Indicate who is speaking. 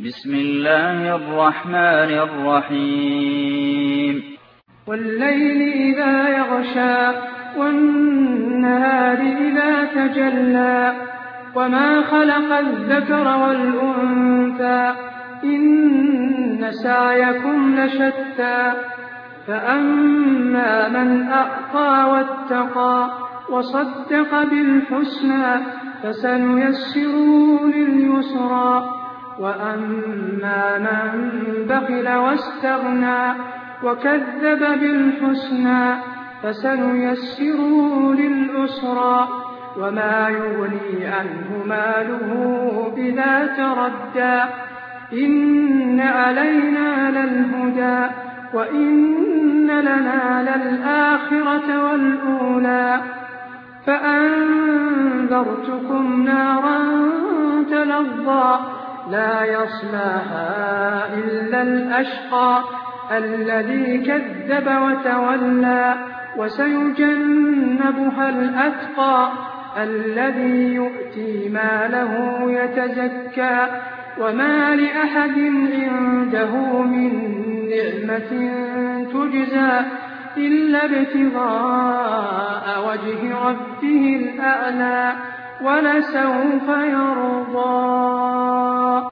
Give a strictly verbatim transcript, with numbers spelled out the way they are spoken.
Speaker 1: بسم الله الرحمن الرحيم
Speaker 2: والليل إذا يغشى والنهار إذا تجلى وما خلق الذكر والأنثى إن سعيكم لشتى فأما من أعطى واتقى وصدق بالحسنى فسنيسره لليسرى وأما من بخل واستغنى وكذب بالحسنى فسنيسره للعسرى وما يغني عنه ماله إذا تردى إن علينا للهدى وإن لنا للآخرة والأولى فأنذرتكم نارا تلظى لا يصلاها إلا الأشقى الذي كذب وتولى وسيجنبها الأتقى الذي يؤتي ماله يتزكى وما لأحد عنده من نعمة تجزى إلا ابتغاء وجه ربه الأعلى ولسوف يرضى.